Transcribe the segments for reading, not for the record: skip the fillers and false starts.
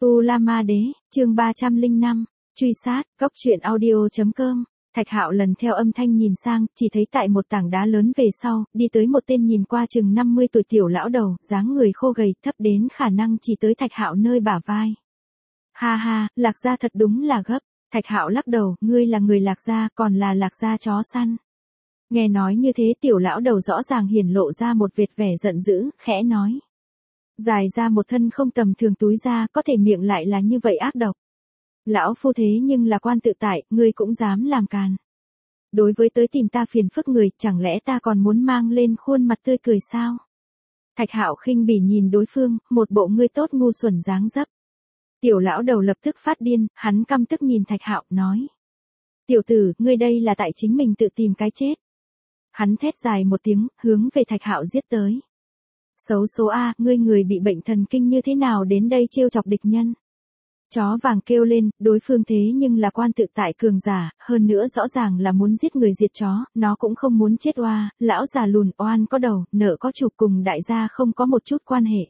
U La Ma Đế, chương 305, truy sát, góc truyện audio.com. Thạch Hạo lần theo âm thanh nhìn sang, chỉ thấy tại một tảng đá lớn về sau, đi tới một tên nhìn qua chừng 50 tuổi tiểu lão đầu, dáng người khô gầy, thấp đến khả năng chỉ tới Thạch Hạo nơi bả vai. Ha ha, Lạc Gia thật đúng là gấp. Thạch Hạo lắc đầu, ngươi là người Lạc Gia, còn là Lạc Gia chó săn. Nghe nói như thế tiểu lão đầu rõ ràng hiển lộ ra một vệt vẻ giận dữ, khẽ nói. Dài ra một thân không tầm thường túi ra, có thể miệng lại là như vậy ác độc. Lão phu thế nhưng là quan tự tại, ngươi cũng dám làm càn. Đối với tới tìm ta phiền phức người, chẳng lẽ ta còn muốn mang lên khuôn mặt tươi cười sao? Thạch Hạo khinh bỉ nhìn đối phương, một bộ ngươi tốt ngu xuẩn dáng dấp. Tiểu lão đầu lập tức phát điên, hắn căm tức nhìn Thạch Hạo, nói. Tiểu tử, ngươi đây là tại chính mình tự tìm cái chết. Hắn thét dài một tiếng, hướng về Thạch Hạo giết tới. Xấu số A, ngươi người bị bệnh thần kinh như thế nào đến đây trêu chọc địch nhân. Chó vàng kêu lên, đối phương thế nhưng là quan tự tại cường giả, hơn nữa rõ ràng là muốn giết người diệt chó, nó cũng không muốn chết oa, lão già lùn oan có đầu, nợ có chủ cùng đại gia không có một chút quan hệ.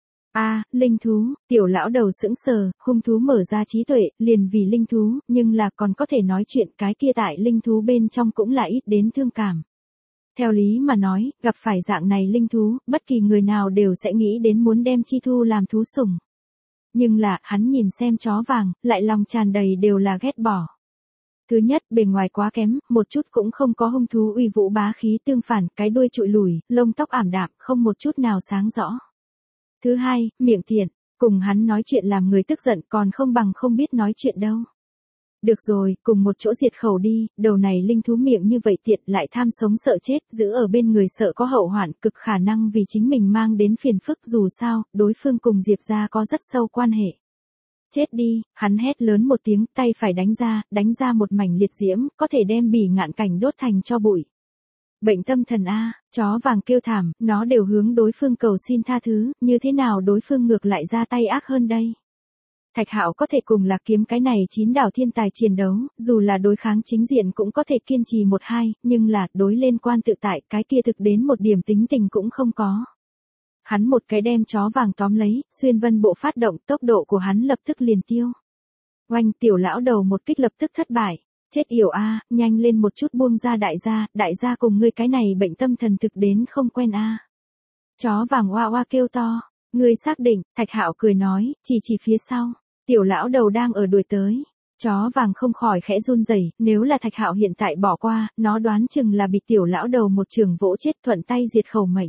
Linh thú, tiểu lão đầu sững sờ, hung thú mở ra trí tuệ, liền vì linh thú, nhưng là còn có thể nói chuyện cái kia tại linh thú bên trong cũng là ít đến thương cảm. Theo lý mà nói, gặp phải dạng này linh thú, bất kỳ người nào đều sẽ nghĩ đến muốn đem chi thu làm thú sủng. Nhưng là, hắn nhìn xem chó vàng, lại lòng tràn đầy đều là ghét bỏ. Thứ nhất, bề ngoài quá kém, một chút cũng không có hung thú uy vũ bá khí, tương phản, cái đuôi trụi lủi, lông tóc ảm đạm, không một chút nào sáng rõ. Thứ hai, miệng tiện, cùng hắn nói chuyện làm người tức giận còn không bằng không biết nói chuyện đâu. Được rồi, cùng một chỗ diệt khẩu đi, đầu này linh thú miệng như vậy tiện lại tham sống sợ chết, giữ ở bên người sợ có hậu hoạn, cực khả năng vì chính mình mang đến phiền phức, dù sao, đối phương cùng Diệp gia có rất sâu quan hệ. Chết đi, hắn hét lớn một tiếng, tay phải đánh ra một mảnh liệt diễm, có thể đem Bỉ Ngạn Cảnh đốt thành cho bụi. Bệnh tâm thần A, chó vàng kêu thảm, nó đều hướng đối phương cầu xin tha thứ, như thế nào đối phương ngược lại ra tay ác hơn đây? Thạch Hạo có thể cùng Lạc Kiếm cái này 9 đảo thiên tài chiến đấu, dù là đối kháng chính diện cũng có thể kiên trì 1-2, nhưng là đối lên quan tự tại, cái kia thực đến một điểm tính tình cũng không có. Hắn một cái đem chó vàng tóm lấy, xuyên vân bộ phát động, tốc độ của hắn lập tức liền tiêu. Oanh, tiểu lão đầu một kích lập tức thất bại. Chết yểu A, nhanh lên một chút buông ra đại gia cùng ngươi cái này bệnh tâm thần thực đến không quen A. Chó vàng oa oa kêu to, ngươi xác định, Thạch Hạo cười nói, chỉ phía sau. Tiểu lão đầu đang ở đuổi tới. Chó vàng không khỏi khẽ run rẩy, nếu là Thạch Hạo hiện tại bỏ qua, nó đoán chừng là bị tiểu lão đầu một trường vỗ chết thuận tay diệt khẩu mệnh.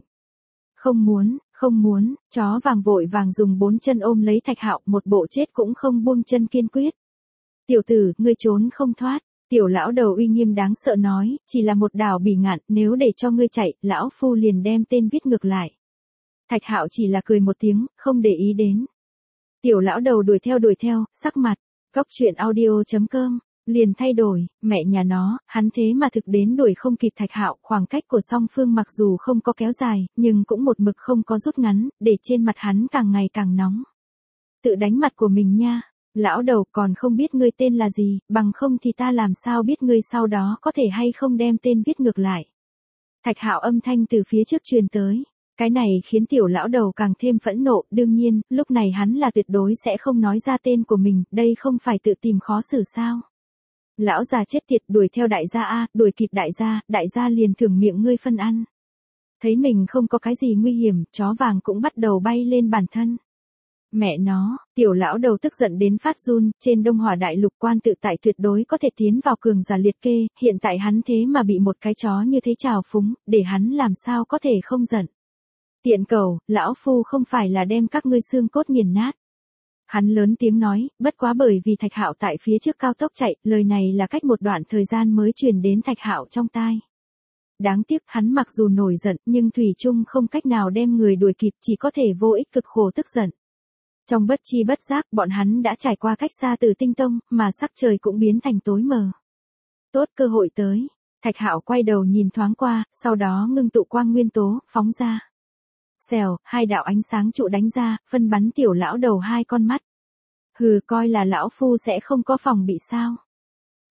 Không muốn, chó vàng vội vàng dùng 4 chân ôm lấy Thạch Hạo, một bộ chết cũng không buông chân kiên quyết. Tiểu tử, ngươi trốn không thoát. Tiểu lão đầu uy nghiêm đáng sợ nói, chỉ là một đảo Bỉ Ngạn, nếu để cho ngươi chạy, lão phu liền đem tên viết ngược lại. Thạch Hạo chỉ là cười một tiếng, không để ý đến. Tiểu lão đầu đuổi theo, sắc mặt, góc truyện audio.com, liền thay đổi, mẹ nhà nó, hắn thế mà thực đến đuổi không kịp Thạch Hạo, khoảng cách của song phương mặc dù không có kéo dài, nhưng cũng một mực không có rút ngắn, để trên mặt hắn càng ngày càng nóng. Tự đánh mặt của mình nha, lão đầu còn không biết ngươi tên là gì, bằng không thì ta làm sao biết ngươi sau đó có thể hay không đem tên viết ngược lại. Thạch Hạo âm thanh từ phía trước truyền tới. Cái này khiến tiểu lão đầu càng thêm phẫn nộ, đương nhiên, lúc này hắn là tuyệt đối sẽ không nói ra tên của mình, đây không phải tự tìm khó xử sao. Lão già chết tiệt đuổi theo đại gia A, đuổi kịp đại gia liền thưởng miệng ngươi phân ăn. Thấy mình không có cái gì nguy hiểm, chó vàng cũng bắt đầu bay lên bản thân. Mẹ nó, tiểu lão đầu tức giận đến phát run, trên Đông Hỏa Đại Lục quan tự tại tuyệt đối có thể tiến vào cường giả liệt kê, hiện tại hắn thế mà bị một cái chó như thế trào phúng, để hắn làm sao có thể không giận. Tiện cầu, lão phu không phải là đem các ngươi xương cốt nghiền nát. Hắn lớn tiếng nói, bất quá bởi vì Thạch Hạo tại phía trước cao tốc chạy, lời này là cách một đoạn thời gian mới truyền đến Thạch Hạo trong tai. Đáng tiếc, hắn mặc dù nổi giận, nhưng thủy chung không cách nào đem người đuổi kịp, chỉ có thể vô ích cực khổ tức giận. Trong bất chi bất giác, bọn hắn đã trải qua cách xa từ Tinh Tông, mà sắc trời cũng biến thành tối mờ. Tốt cơ hội tới. Thạch Hạo quay đầu nhìn thoáng qua, sau đó ngưng tụ quang nguyên tố, phóng ra. Xèo, 2 đạo ánh sáng trụ đánh ra, phân bắn tiểu lão đầu 2 con mắt. Hừ, coi là lão phu sẽ không có phòng bị sao.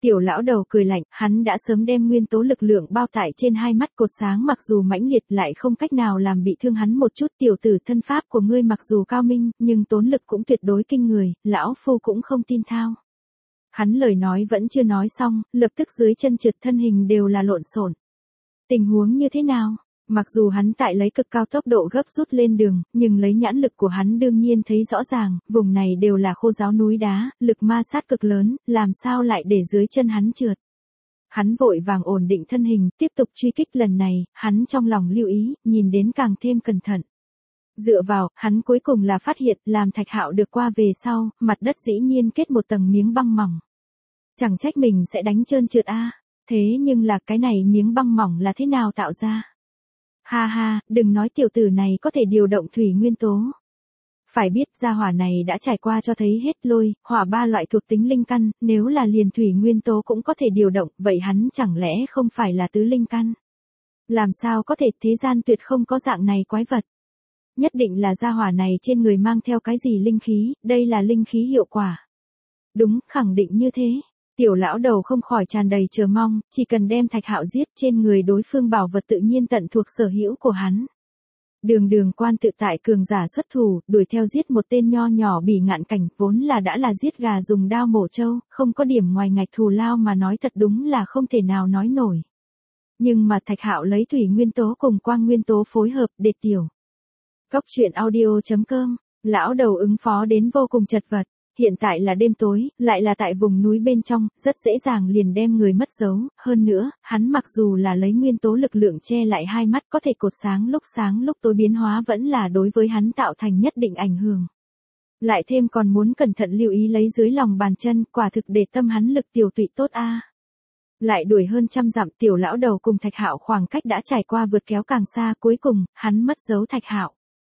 Tiểu lão đầu cười lạnh, hắn đã sớm đem nguyên tố lực lượng bao tải trên hai mắt cột sáng mặc dù mãnh liệt lại không cách nào làm bị thương hắn một chút. Tiểu tử, thân pháp của ngươi mặc dù cao minh, nhưng tốn lực cũng tuyệt đối kinh người, lão phu cũng không tin thao. Hắn lời nói vẫn chưa nói xong, lập tức dưới chân trượt, thân hình đều là lộn xộn. Tình huống như thế nào? Mặc dù hắn tại lấy cực cao tốc độ gấp rút lên đường, nhưng lấy nhãn lực của hắn đương nhiên thấy rõ ràng, vùng này đều là khô ráo núi đá, lực ma sát cực lớn, làm sao lại để dưới chân hắn trượt. Hắn vội vàng ổn định thân hình, tiếp tục truy kích. Lần này, hắn trong lòng lưu ý, nhìn đến càng thêm cẩn thận. Dựa vào, hắn cuối cùng là phát hiện, làm Thạch Hạo được qua về sau, mặt đất dĩ nhiên kết một tầng miếng băng mỏng. Chẳng trách mình sẽ đánh trơn trượt a. Thế nhưng là cái này miếng băng mỏng là thế nào tạo ra? Ha ha, đừng nói tiểu tử này có thể điều động thủy nguyên tố. Phải biết gia hỏa này đã trải qua cho thấy hết lôi, hỏa ba loại thuộc tính linh căn, nếu là liền thủy nguyên tố cũng có thể điều động, vậy hắn chẳng lẽ không phải là tứ linh căn? Làm sao có thể, thế gian tuyệt không có dạng này quái vật. Nhất định là gia hỏa này trên người mang theo cái gì linh khí, đây là linh khí hiệu quả. Đúng, khẳng định như thế. Tiểu lão đầu không khỏi tràn đầy chờ mong, chỉ cần đem Thạch Hạo giết, trên người đối phương bảo vật tự nhiên tận thuộc sở hữu của hắn. Đường quan tự tại cường giả xuất thủ, đuổi theo giết một tên nho nhỏ Bỉ Ngạn Cảnh, vốn là đã là giết gà dùng đao mổ trâu, không có điểm ngoài ngạch thù lao mà nói thật đúng là không thể nào nói nổi. Nhưng mà Thạch Hạo lấy thủy nguyên tố cùng quang nguyên tố phối hợp, để tiểu. Góc truyện audio.com, lão đầu ứng phó đến vô cùng chật vật. Hiện tại là đêm tối, lại là tại vùng núi bên trong, rất dễ dàng liền đem người mất dấu. Hơn nữa, hắn mặc dù là lấy nguyên tố lực lượng che lại hai mắt, có thể cột sáng lúc tối biến hóa vẫn là đối với hắn tạo thành nhất định ảnh hưởng. Lại thêm còn muốn cẩn thận lưu ý lấy dưới lòng bàn chân, quả thực để tâm hắn lực tiểu tụy tốt a. Lại đuổi hơn 100 dặm, tiểu lão đầu cùng Thạch Hạo khoảng cách đã trải qua vượt kéo càng xa, cuối cùng, hắn mất dấu Thạch Hạo.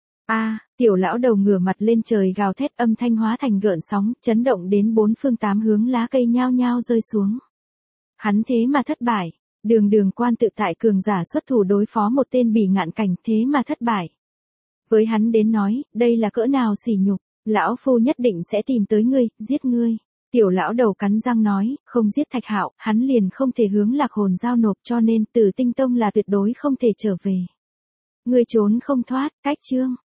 Tiểu lão đầu ngửa mặt lên trời gào thét, âm thanh hóa thành gợn sóng, chấn động đến bốn phương tám hướng, lá cây nhao nhao rơi xuống. Hắn thế mà thất bại, đường quan tự tại cường giả xuất thủ đối phó một tên Bỉ Ngạn Cảnh, thế mà thất bại. Với hắn đến nói, đây là cỡ nào sỉ nhục, lão phu nhất định sẽ tìm tới ngươi, giết ngươi. Tiểu lão đầu cắn răng nói, không giết Thạch Hạo, hắn liền không thể hướng Lạc Hồn giao nộp, cho nên Tử Tinh Tông là tuyệt đối không thể trở về. Ngươi trốn không thoát, cách chương.